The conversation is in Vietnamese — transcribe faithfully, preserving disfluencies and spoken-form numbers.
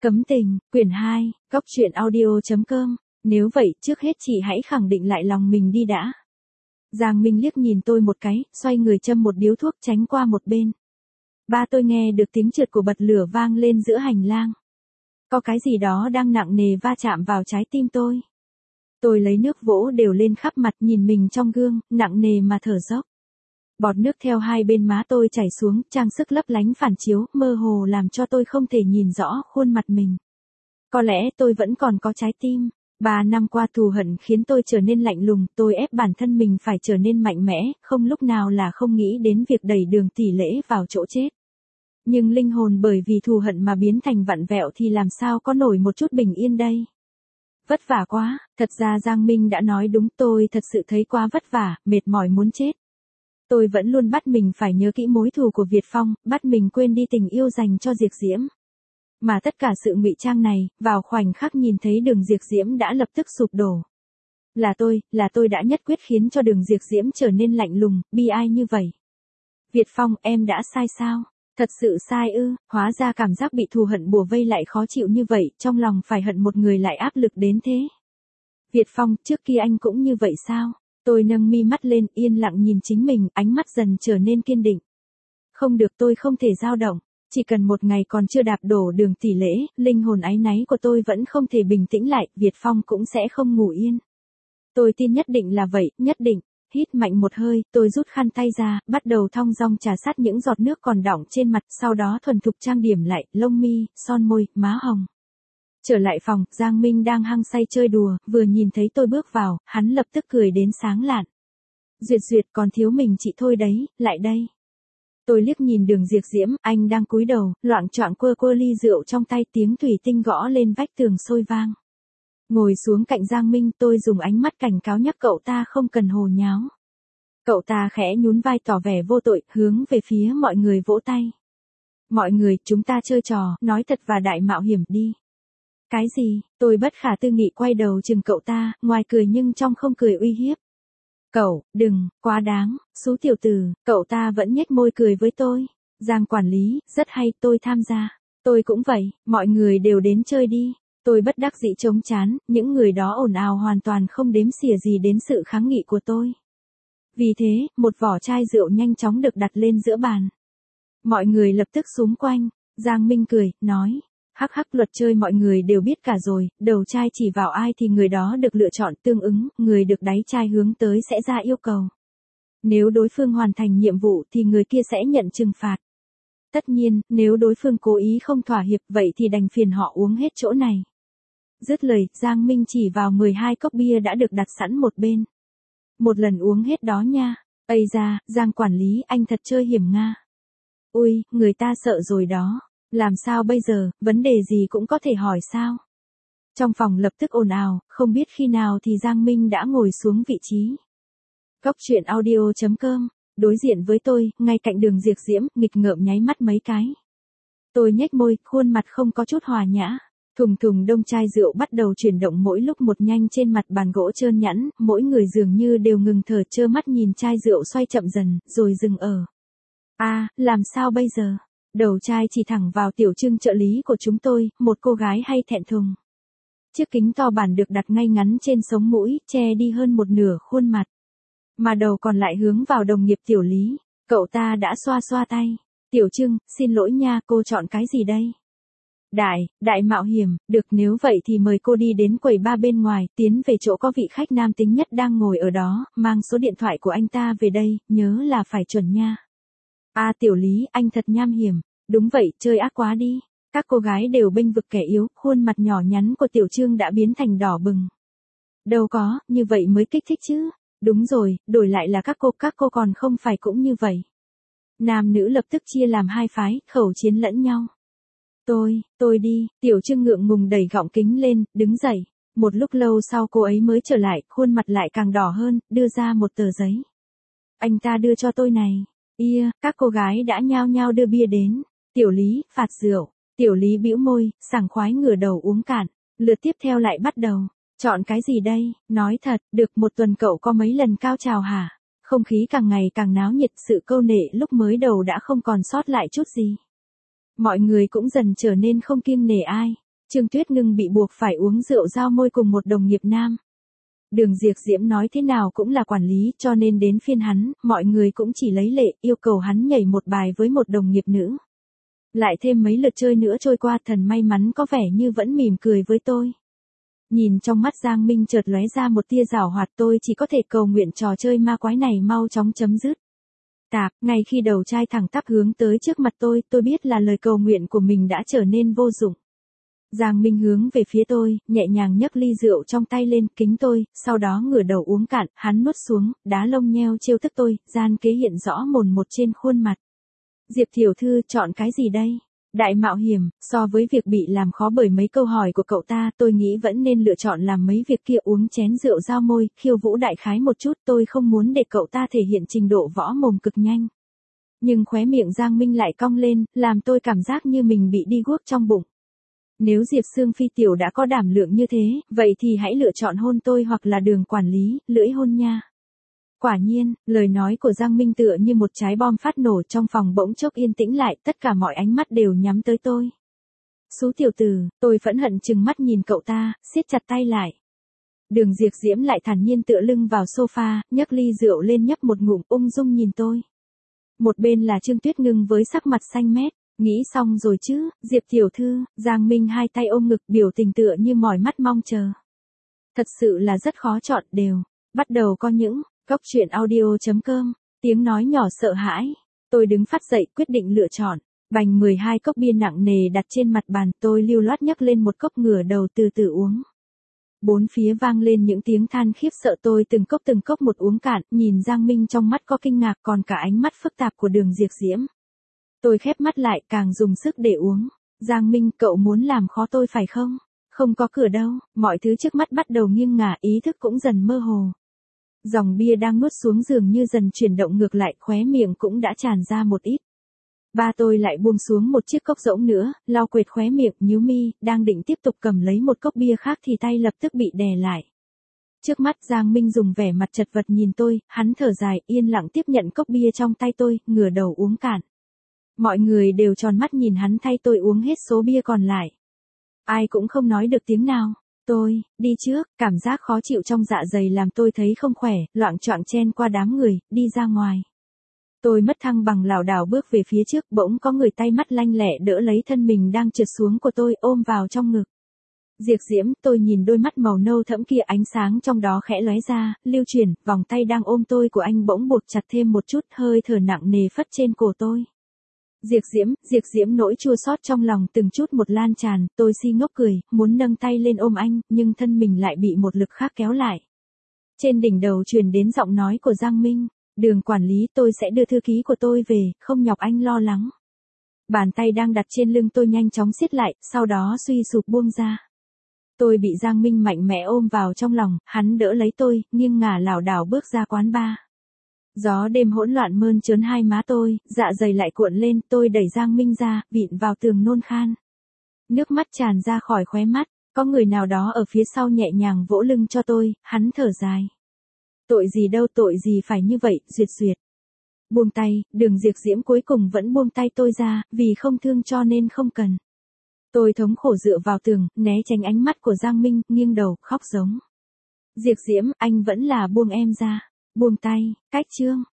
Cấm tình, quyển hai, góc truyện audio.com. Nếu vậy, trước hết chị hãy khẳng định lại lòng mình đi đã. Giang Minh liếc nhìn tôi một cái, xoay người châm một điếu thuốc tránh qua một bên. Ba tôi nghe được tiếng trượt của bật lửa vang lên giữa hành lang. Có cái gì đó đang nặng nề va chạm vào trái tim tôi. Tôi lấy nước vỗ đều lên khắp mặt, nhìn mình trong gương, nặng nề mà thở dốc. Bọt nước theo hai bên má tôi chảy xuống, trang sức lấp lánh phản chiếu, mơ hồ làm cho tôi không thể nhìn rõ khuôn mặt mình. Có lẽ tôi vẫn còn có trái tim. Ba năm qua thù hận khiến tôi trở nên lạnh lùng, tôi ép bản thân mình phải trở nên mạnh mẽ, không lúc nào là không nghĩ đến việc đẩy đường tỷ lễ vào chỗ chết. Nhưng linh hồn bởi vì thù hận mà biến thành vặn vẹo thì làm sao có nổi một chút bình yên đây. Vất vả quá, thật ra Giang Minh đã nói đúng, tôi thật sự thấy quá vất vả, mệt mỏi muốn chết. Tôi vẫn luôn bắt mình phải nhớ kỹ mối thù của Việt Phong, bắt mình quên đi tình yêu dành cho Diệp Diễm. Mà tất cả sự ngụy trang này, vào khoảnh khắc nhìn thấy Đường Diệp Diễm đã lập tức sụp đổ. Là tôi, là tôi đã nhất quyết khiến cho Đường Diệp Diễm trở nên lạnh lùng, bi ai như vậy. Việt Phong, em đã sai sao? Thật sự sai ư? Hóa ra cảm giác bị thù hận bủa vây lại khó chịu như vậy, trong lòng phải hận một người lại áp lực đến thế. Việt Phong, trước kia anh cũng như vậy sao? Tôi nâng mi mắt lên, yên lặng nhìn chính mình, ánh mắt dần trở nên kiên định. Không được, tôi không thể dao động. Chỉ cần một ngày còn chưa đạp đổ đường tỷ lễ, linh hồn áy náy của tôi vẫn không thể bình tĩnh lại, Việt Phong cũng sẽ không ngủ yên. Tôi tin nhất định là vậy, nhất định. Hít mạnh một hơi, tôi rút khăn tay ra, bắt đầu thong dong trà sát những giọt nước còn đọng trên mặt, sau đó thuần thục trang điểm lại, lông mi, son môi, má hồng. Trở lại phòng, Giang Minh đang hăng say chơi đùa, vừa nhìn thấy tôi bước vào, hắn lập tức cười đến sáng lạn. Duyệt Duyệt, còn thiếu mình chị thôi đấy, lại đây. Tôi liếc nhìn Đường Diệp Diễm, anh đang cúi đầu, loạng choạng quơ quơ ly rượu trong tay, tiếng thủy tinh gõ lên vách tường sôi vang. Ngồi xuống cạnh Giang Minh, tôi dùng ánh mắt cảnh cáo nhắc cậu ta không cần hồ nháo. Cậu ta khẽ nhún vai tỏ vẻ vô tội, hướng về phía mọi người vỗ tay. Mọi người, chúng ta chơi trò, nói thật và đại mạo hiểm đi. Cái gì? Tôi bất khả tư nghị quay đầu chừng cậu ta, ngoài cười nhưng trong không cười uy hiếp. Cậu, đừng, quá đáng, xú tiểu tử, cậu ta vẫn nhếch môi cười với tôi. Giang quản lý, rất hay, tôi tham gia. Tôi cũng vậy, mọi người đều đến chơi đi. Tôi bất đắc dĩ chống chán, những người đó ồn ào hoàn toàn không đếm xỉa gì đến sự kháng nghị của tôi. Vì thế, một vỏ chai rượu nhanh chóng được đặt lên giữa bàn. Mọi người lập tức xúm quanh. Giang Minh cười, nói. Hắc hắc, luật chơi mọi người đều biết cả rồi, đầu chai chỉ vào ai thì người đó được lựa chọn tương ứng, người được đáy chai hướng tới sẽ ra yêu cầu. Nếu đối phương hoàn thành nhiệm vụ thì người kia sẽ nhận trừng phạt. Tất nhiên, nếu đối phương cố ý không thỏa hiệp vậy thì đành phiền họ uống hết chỗ này. Dứt lời, Giang Minh chỉ vào mười hai cốc bia đã được đặt sẵn một bên. Một lần uống hết đó nha. Ây da, Giang quản lý, anh thật chơi hiểm nga. Ui, người ta sợ rồi đó. Làm sao bây giờ, vấn đề gì cũng có thể hỏi sao? Trong phòng lập tức ồn ào, không biết khi nào thì Giang Minh đã ngồi xuống vị trí. Góc truyện audio.com, đối diện với tôi, ngay cạnh Đường Diệp Diễm, nghịch ngợm nháy mắt mấy cái. Tôi nhếch môi, khuôn mặt không có chút hòa nhã. Thùng thùng đông chai rượu bắt đầu chuyển động mỗi lúc một nhanh trên mặt bàn gỗ trơn nhẵn, mỗi người dường như đều ngừng thở trơ mắt nhìn chai rượu xoay chậm dần, rồi dừng ở. À, làm sao bây giờ? Đầu chai chỉ thẳng vào Tiểu Trưng trợ lý của chúng tôi, một cô gái hay thẹn thùng. Chiếc kính to bản được đặt ngay ngắn trên sống mũi, che đi hơn một nửa khuôn mặt. Mà đầu còn lại hướng vào đồng nghiệp Tiểu Lý, cậu ta đã xoa xoa tay. Tiểu Trưng, xin lỗi nha, cô chọn cái gì đây? Đại, đại mạo hiểm, được, nếu vậy thì mời cô đi đến quầy ba bên ngoài, tiến về chỗ có vị khách nam tính nhất đang ngồi ở đó, mang số điện thoại của anh ta về đây, nhớ là phải chuẩn nha. À Tiểu Lý, anh thật nham hiểm. Đúng vậy, chơi ác quá đi. Các cô gái đều bênh vực kẻ yếu, khuôn mặt nhỏ nhắn của Tiểu Trương đã biến thành đỏ bừng. Đâu có, như vậy mới kích thích chứ. Đúng rồi, đổi lại là các cô, các cô còn không phải cũng như vậy. Nam nữ lập tức chia làm hai phái, khẩu chiến lẫn nhau. Tôi, tôi đi, Tiểu Trương ngượng ngùng đẩy gọng kính lên, đứng dậy. Một lúc lâu sau cô ấy mới trở lại, khuôn mặt lại càng đỏ hơn, đưa ra một tờ giấy. Anh ta đưa cho tôi này. Ia, các cô gái đã nhao nhao đưa bia đến. Tiểu Lý, phạt rượu. Tiểu Lý bĩu môi, sảng khoái ngửa đầu uống cạn. Lượt tiếp theo lại bắt đầu. Chọn cái gì đây? Nói thật, được một tuần cậu có mấy lần cao trào hả? Không khí càng ngày càng náo nhiệt, sự câu nệ lúc mới đầu đã không còn sót lại chút gì. Mọi người cũng dần trở nên không kiêng nể ai. Trương Tuyết Ngưng bị buộc phải uống rượu giao môi cùng một đồng nghiệp nam. Đường Diệp Diễm nói thế nào cũng là quản lý, cho nên đến phiên hắn, mọi người cũng chỉ lấy lệ, yêu cầu hắn nhảy một bài với một đồng nghiệp nữ. Lại thêm mấy lượt chơi nữa trôi qua, Thần may mắn có vẻ như vẫn mỉm cười với tôi. Nhìn trong mắt Giang Minh chợt lóe ra một tia giảo hoạt, tôi chỉ có thể cầu nguyện trò chơi ma quái này mau chóng chấm dứt. Tạp, ngay khi đầu trai thẳng tắp hướng tới trước mặt tôi, tôi biết là lời cầu nguyện của mình đã trở nên vô dụng. Giang Minh hướng về phía tôi, nhẹ nhàng nhấc ly rượu trong tay lên, kính tôi, sau đó ngửa đầu uống cạn, hắn nuốt xuống, đá lông nheo trêu tức tôi, gian kế hiện rõ mồn một trên khuôn mặt. Diệp tiểu thư, chọn cái gì đây? Đại mạo hiểm, so với việc bị làm khó bởi mấy câu hỏi của cậu ta, tôi nghĩ vẫn nên lựa chọn làm mấy việc kia, uống chén rượu giao môi, khiêu vũ đại khái một chút, tôi không muốn để cậu ta thể hiện trình độ võ mồm cực nhanh. Nhưng khóe miệng Giang Minh lại cong lên, làm tôi cảm giác như mình bị đi guốc trong bụng. Nếu Diệp Sương Phi tiểu đã có đảm lượng như thế, vậy thì hãy lựa chọn hôn tôi hoặc là Đường quản lý, lưỡi hôn nha. Quả nhiên, lời nói của Giang Minh tựa như một trái bom phát nổ, trong phòng bỗng chốc yên tĩnh lại, tất cả mọi ánh mắt đều nhắm tới tôi. Xú tiểu tử, tôi phẫn hận trừng mắt nhìn cậu ta, siết chặt tay lại. Đường Diệp Diễm lại thản nhiên tựa lưng vào sofa, nhấc ly rượu lên nhấp một ngụm, ung dung nhìn tôi. Một bên là Trương Tuyết Ngưng với sắc mặt xanh mét. Nghĩ xong rồi chứ, Diệp tiểu thư, Giang Minh hai tay ôm ngực, biểu tình tựa như mỏi mắt mong chờ. Thật sự là rất khó chọn, đều. Bắt đầu có những, Cốc truyện audio chấm com, tiếng nói nhỏ sợ hãi. Tôi đứng phát dậy, quyết định lựa chọn. Bành mười hai cốc bia nặng nề đặt trên mặt bàn, tôi lưu loát nhấc lên một cốc, ngửa đầu từ từ uống. Bốn phía vang lên những tiếng than khiếp sợ, tôi từng cốc từng cốc một uống cạn, nhìn Giang Minh trong mắt có kinh ngạc, còn cả ánh mắt phức tạp của Đường Diệp Diễm. Tôi khép mắt lại, càng dùng sức để uống. Giang Minh, cậu muốn làm khó tôi phải không? Không có cửa đâu, mọi thứ trước mắt bắt đầu nghiêng ngả, ý thức cũng dần mơ hồ. Dòng bia đang nuốt xuống dường như dần chuyển động ngược lại, khóe miệng cũng đã tràn ra một ít. Ba tôi lại buông xuống một chiếc cốc rỗng nữa, lau quệt khóe miệng, nhíu mi, đang định tiếp tục cầm lấy một cốc bia khác thì tay lập tức bị đè lại. Trước mắt Giang Minh dùng vẻ mặt chật vật nhìn tôi, hắn thở dài, yên lặng tiếp nhận cốc bia trong tay tôi, ngửa đầu uống cạn. Mọi người đều tròn mắt nhìn hắn thay tôi uống hết số bia còn lại. Ai cũng không nói được tiếng nào. Tôi, đi trước, cảm giác khó chịu trong dạ dày làm tôi thấy không khỏe, loạng choạng chen qua đám người, đi ra ngoài. Tôi mất thăng bằng lảo đảo bước về phía trước, bỗng có người tay mắt lanh lẹ đỡ lấy thân mình đang trượt xuống của tôi, ôm vào trong ngực. Diệp Diễm, tôi nhìn đôi mắt màu nâu thẫm kia, ánh sáng trong đó khẽ lóe ra, lưu chuyển, vòng tay đang ôm tôi của anh bỗng buộc chặt thêm một chút, hơi thở nặng nề phất trên cổ tôi. Diệp Diễm, Diệp Diễm, nỗi chua xót trong lòng từng chút một lan tràn, tôi si ngốc cười, muốn nâng tay lên ôm anh, nhưng thân mình lại bị một lực khác kéo lại. Trên đỉnh đầu truyền đến giọng nói của Giang Minh, Đường quản lý, tôi sẽ đưa thư ký của tôi về, không nhọc anh lo lắng. Bàn tay đang đặt trên lưng tôi nhanh chóng siết lại, sau đó suy sụp buông ra. Tôi bị Giang Minh mạnh mẽ ôm vào trong lòng, hắn đỡ lấy tôi, nghiêng ngả lảo đảo bước ra quán bar. Gió đêm hỗn loạn mơn trớn hai má tôi, dạ dày lại cuộn lên, tôi đẩy Giang Minh ra, vịn vào tường nôn khan. Nước mắt tràn ra khỏi khóe mắt, có người nào đó ở phía sau nhẹ nhàng vỗ lưng cho tôi, hắn thở dài. Tội gì đâu, tội gì phải như vậy, duyệt duyệt. Buông tay, Đường Diệp Diễm cuối cùng vẫn buông tay tôi ra, vì không thương cho nên không cần. Tôi thống khổ dựa vào tường, né tránh ánh mắt của Giang Minh, nghiêng đầu, khóc giống. Diệp Diễm, anh vẫn là buông em ra. Buông tay, cách chương.